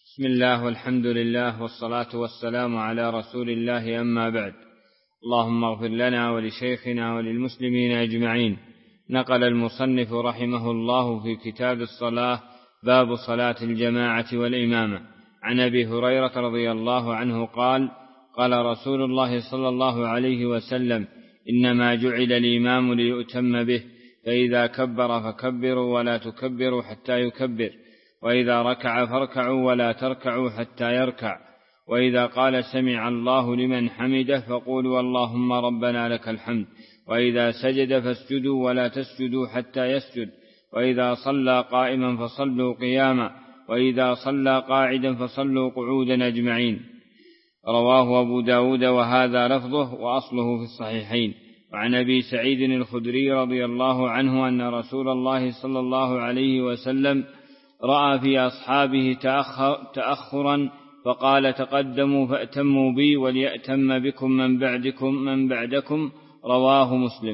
بسم الله والحمد لله والصلاة والسلام على رسول الله، أما بعد. اللهم اغفر لنا ولشيخنا وللمسلمين أجمعين. نقل المصنف رحمه الله في كتاب الصلاة باب صلاة الجماعة والإمامة عن أبي هريرة رضي الله عنه قال: قال رسول الله صلى الله عليه وسلم: إنما جعل الإمام ليؤتم به، فإذا كبر فكبروا ولا تكبروا حتى يكبر، وإذا ركع فاركعوا ولا تركعوا حتى يركع، وإذا قال سمع الله لمن حمده فقولوا اللهم ربنا لك الحمد، وإذا سجد فاسجدوا ولا تسجدوا حتى يسجد، وإذا صلى قائما فصلوا قياما، وإذا صلى قاعدا فصلوا قعودا أجمعين. رواه أبو داود وهذا لفظه وأصله في الصحيحين. وعن أبي سعيد الخدري رضي الله عنه أن رسول الله صلى الله عليه وسلم رأى في أصحابه تأخرا فقال: تقدموا فأتموا بي وليأتم بكم من بعدكم. رواه مسلم.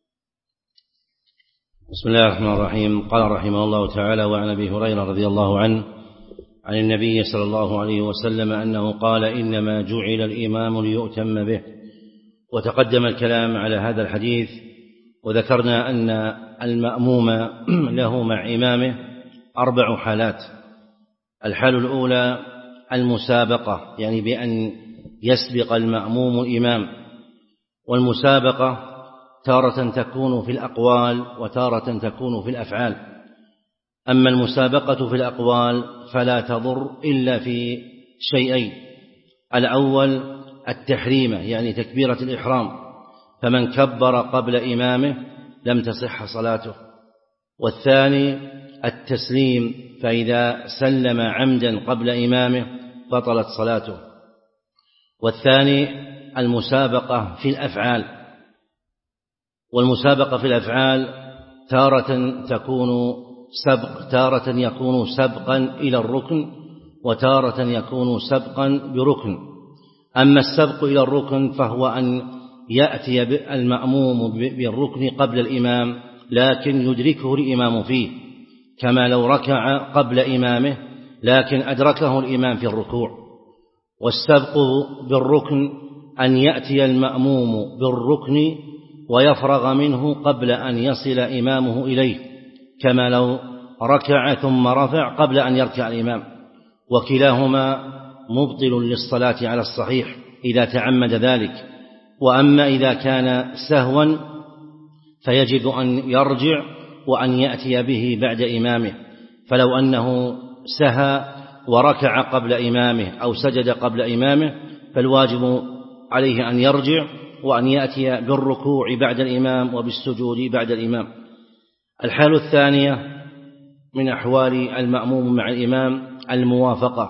بسم الله الرحمن الرحيم. قال رحمه الله تعالى: وعن أبي هريرة رضي الله عنه عن النبي صلى الله عليه وسلم أنه قال: إنما جعل الإمام ليؤتم به. وتقدم الكلام على هذا الحديث، وذكرنا أن المأموم له مع إمامه 4 حالات. الحال الأولى المسابقة، يعني بأن يسبق المأموم الإمام، والمسابقة تارة تكون في الأقوال وتارة تكون في الأفعال. أما المسابقة في الأقوال فلا تضر إلا في شيئين: الأول التحريمة، يعني تكبيرة الإحرام، فمن كبر قبل إمامه لم تصح صلاته. والثاني التسليم، فإذا سلم عمدا قبل إمامه بطلت صلاته. والثاني المسابقة في الأفعال، والمسابقة في الأفعال تارة يكون سبقا إلى الركن، وتارة يكون سبقا بركن. أما السبق إلى الركن فهو أن يأتي المأموم بالركن قبل الإمام، لكن يدركه الإمام فيه، كما لو ركع قبل إمامه لكن أدركه الإمام في الركوع. والسبق بالركن أن يأتي المأموم بالركن ويفرغ منه قبل أن يصل إمامه إليه، كما لو ركع ثم رفع قبل أن يركع الإمام، وكلاهما مبطل للصلاة على الصحيح إذا تعمد ذلك. وأما إذا كان سهوا فيجب أن يرجع وأن يأتي به بعد إمامه، فلو أنه سهى وركع قبل إمامه أو سجد قبل إمامه فالواجب عليه أن يرجع وأن يأتي بالركوع بعد الإمام وبالسجود بعد الإمام. الحال الثانية من أحوال المأموم مع الإمام الموافقة،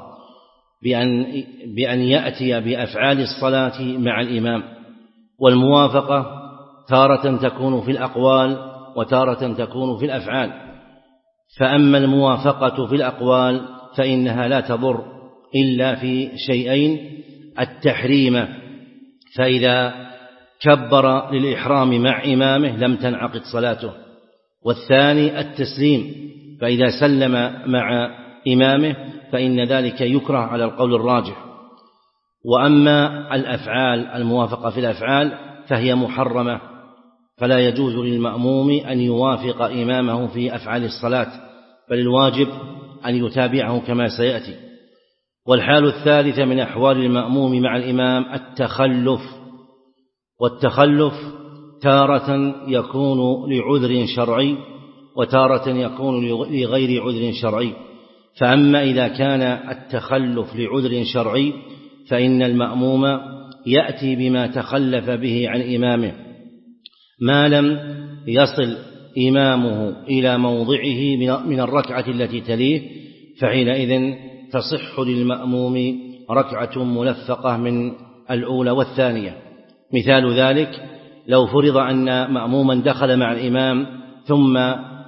بأن يأتي بأفعال الصلاة مع الإمام. والموافقة تارة تكون في الأقوال وتارة تكون في الأفعال. فأما الموافقة في الأقوال فإنها لا تضر إلا في شيئين: التحريم، فإذا كبر للإحرام مع إمامه لم تنعقد صلاته. والثاني التسليم، فإذا سلم مع إمامه فإن ذلك يكره على القول الراجح. وأما الأفعال، الموافقة في الأفعال فهي محرمة، فلا يجوز للمأموم أن يوافق إمامه في أفعال الصلاة، بل الواجب أن يتابعه كما سيأتي. والحال الثالثة من أحوال المأموم مع الإمام التخلف، والتخلف تارة يكون لعذر شرعي وتارة يكون لغير عذر شرعي. فأما إذا كان التخلف لعذر شرعي فإن المأموم يأتي بما تخلف به عن إمامه ما لم يصل إمامه إلى موضعه من الركعة التي تليه، فحينئذ تصح للمأموم ركعة ملفقة من الأولى والثانية. مثال ذلك: لو فرض أن مأموما دخل مع الإمام ثم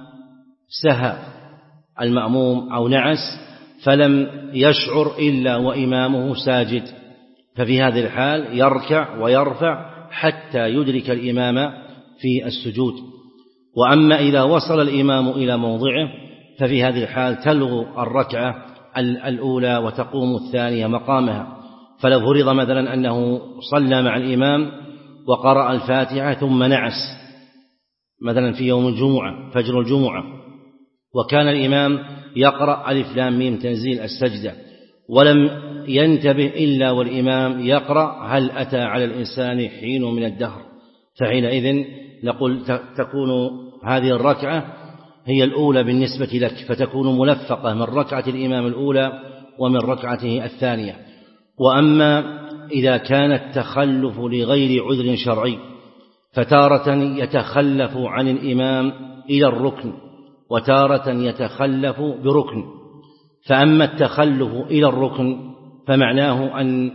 سهى المأموم أو نعس فلم يشعر إلا وإمامه ساجد، ففي هذه الحال يركع ويرفع حتى يدرك الإمام في السجود. وأما إذا وصل الإمام إلى موضعه ففي هذه الحال تلغو الركعة الأولى وتقوم الثانية مقامها. فلو فرض مثلا أنه صلى مع الإمام وقرأ الفاتحة ثم نعس مثلا في يوم الجمعة فجر الجمعة، وكان الإمام يقرأ ألف لام ميم تنزيل السجدة ولم ينتبه إلا والإمام يقرأ هل أتى على الإنسان حين من الدهر، فحينئذ نقول تكون هذه الركعة هي الأولى بالنسبة لك، فتكون ملفقة من ركعة الإمام الأولى ومن ركعته الثانية. وأما إذا كان التخلف لغير عذر شرعي فتارة يتخلف عن الإمام إلى الركن وتارة يتخلف بركن، فأما التخلف إلى الركن فمعناه أن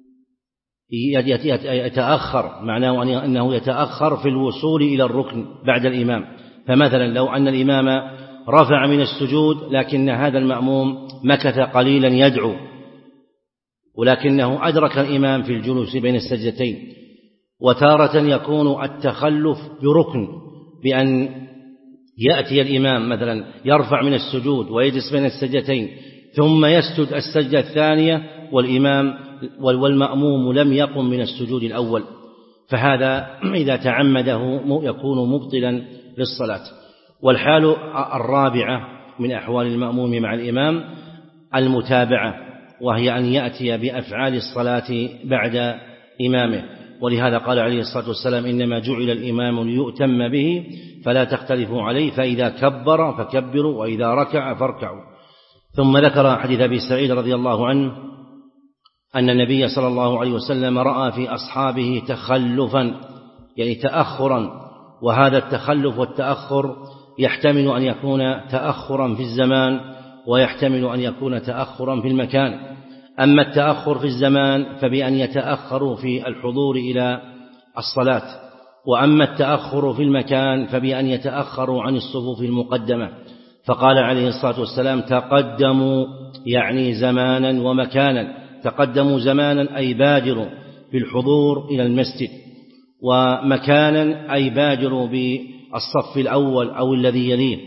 يتأخر، معناه أنه يتأخر في الوصول إلى الركن بعد الإمام. فمثلا لو أن الإمام رفع من السجود لكن هذا المأموم مكث قليلا يدعو ولكنه أدرك الإمام في الجلوس بين السجدتين، وتارة يكون التخلف بركن بأن يأتي الإمام مثلا يرفع من السجود ويجلس بين السجدتين ثم يسجد السجدة الثانية والمأموم لم يقم من السجود الأول، فهذا إذا تعمده يكون مبطلا للصلاة. والحال الرابعة من أحوال المأموم مع الإمام المتابعة، وهي أن يأتي بأفعال الصلاة بعد إمامه، ولهذا قال عليه الصلاة والسلام إنما جعل الإمام ليؤتم به فلا تختلفوا عليه، فإذا كبر فكبروا وإذا ركع فاركعوا. ثم ذكر حديث أبي سعيد رضي الله عنه أن النبي صلى الله عليه وسلم رأى في أصحابه تخلفا يعني تأخرا، وهذا التخلف والتأخر يحتمل أن يكون تأخرا في الزمان ويحتمل أن يكون تأخرا في المكان. أما التأخر في الزمان فبأن يتأخروا في الحضور إلى الصلاة، وأما التأخر في المكان فبأن يتأخروا عن الصفوف المقدمة. فقال عليه الصلاة والسلام تقدموا يعني زمانا ومكانا، تقدموا زمانا أي بادروا بالحضور إلى المسجد، ومكانا أي بادروا بالصف الأول أو الذي يليه.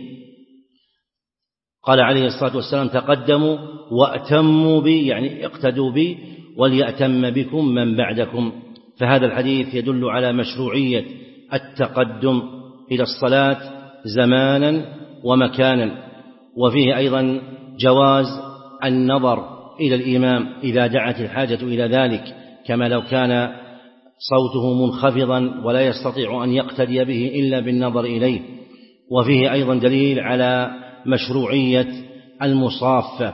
قال عليه الصلاة والسلام تقدموا وأتموا بي يعني اقتدوا بي وليأتم بكم من بعدكم. فهذا الحديث يدل على مشروعية التقدم إلى الصلاة زمانا ومكانا، وفيه أيضا جواز النظر إلى الإمام إذا دعت الحاجة إلى ذلك، كما لو كان صوته منخفضا ولا يستطيع أن يقتدي به إلا بالنظر إليه. وفيه أيضا دليل على مشروعية المصافة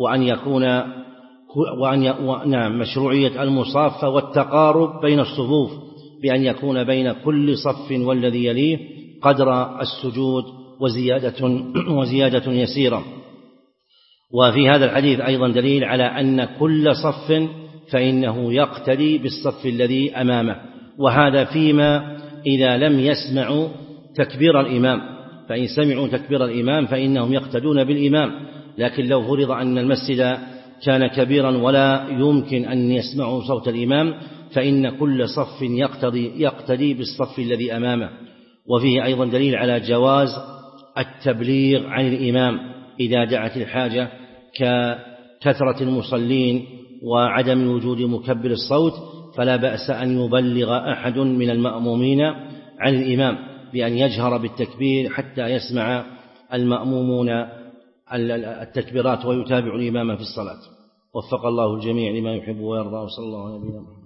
مشروعية المصافة والتقارب بين الصفوف، بأن يكون بين كل صف والذي يليه قدر السجود وزيادة يسيرة. وفي هذا الحديث أيضا دليل على أن كل صف فإنه يقتدي بالصف الذي أمامه، وهذا فيما إذا لم يسمعوا تكبير الإمام، فإن سمعوا تكبير الإمام فإنهم يقتدون بالإمام. لكن لو فرض أن المسجد كان كبيرا ولا يمكن أن يسمعوا صوت الإمام فإن كل صف يقتدي بالصف الذي أمامه. وفيه أيضا دليل على جواز التبليغ عن الإمام إذا دعت الحاجة ككثرة المصلين وعدم وجود مكبر الصوت، فلا بأس أن يبلغ أحد من المأمومين عن الإمام بأن يجهر بالتكبير حتى يسمع المأمومون التكبيرات ويتابع الإمام في الصلاة. وفق الله الجميع لما يحب ويرضى، وصلى الله عليه وسلم.